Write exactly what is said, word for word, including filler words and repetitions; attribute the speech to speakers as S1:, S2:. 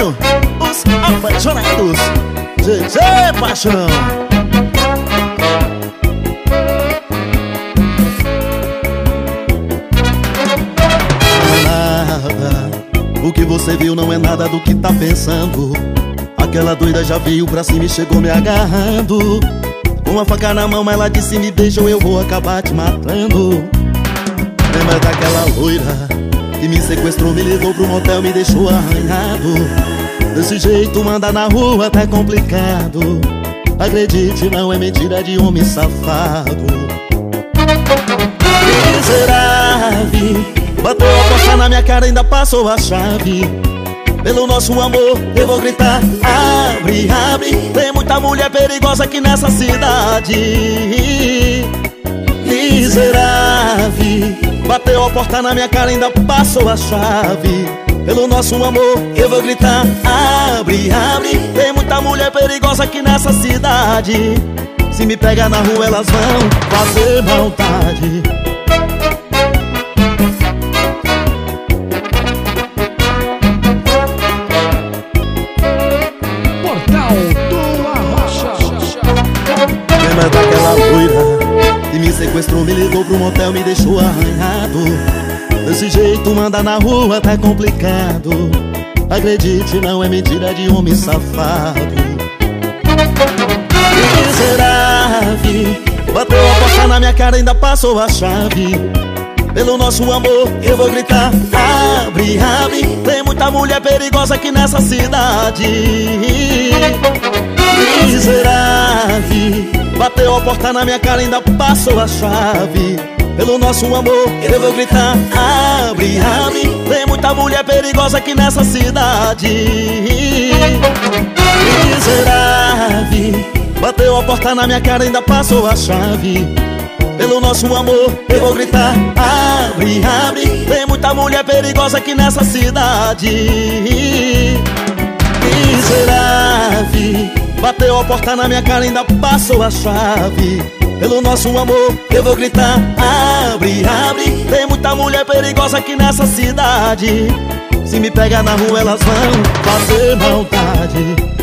S1: Juninho, os apaixonados, G G Paixão. O que você viu não é nada do que tá pensando. Aquela doida já veio pra cima e chegou me agarrando. Com a faca na mão ela disse: me beija ou eu vou acabar te matando. Lembra daquela loira que me sequestrou, me levou pro motel, me deixou arranhado. Desse jeito andar na rua tá complicado. Acredite, não é mentira de homem safado. Miserável, bateu a porta na minha cara, ainda passou a chave. Pelo nosso amor eu vou gritar: abre, abre. Tem muita mulher perigosa aqui nessa cidade. Miserável, bateu a porta na minha cara, ainda passou a chave. Pelo nosso amor eu vou gritar: abre, abre. Tem muita mulher perigosa aqui nessa cidade. Se me pegar na rua elas vão fazer maldade. Lembra daquela loira que me sequestrou, me levou pro motel, me deixou arranhado. Desse jeito andar na rua tá complicado. Acredite, não é mentira de homem safado. Miserável, bateu a porta na minha cara, ainda passou a chave. Pelo nosso amor eu vou gritar: abre, abre. Tem muita mulher perigosa aqui nessa cidade. Miserável, bateu a porta na minha cara, ainda passou a chave. Pelo nosso amor eu vou gritar: abre, abre. Tem muita mulher perigosa aqui nessa cidade. Miserável, bateu a porta na minha cara, ainda passou a chave. Pelo nosso amor eu vou gritar: abre, abre. Tem muita mulher perigosa aqui nessa cidade. Miserável, bateu a porta na minha cara, ainda passou a chave. Pelo nosso amor eu vou gritar: abre, abre. Tem muita mulher perigosa aqui nessa cidade. Se me pegar na rua elas vão fazer maldade.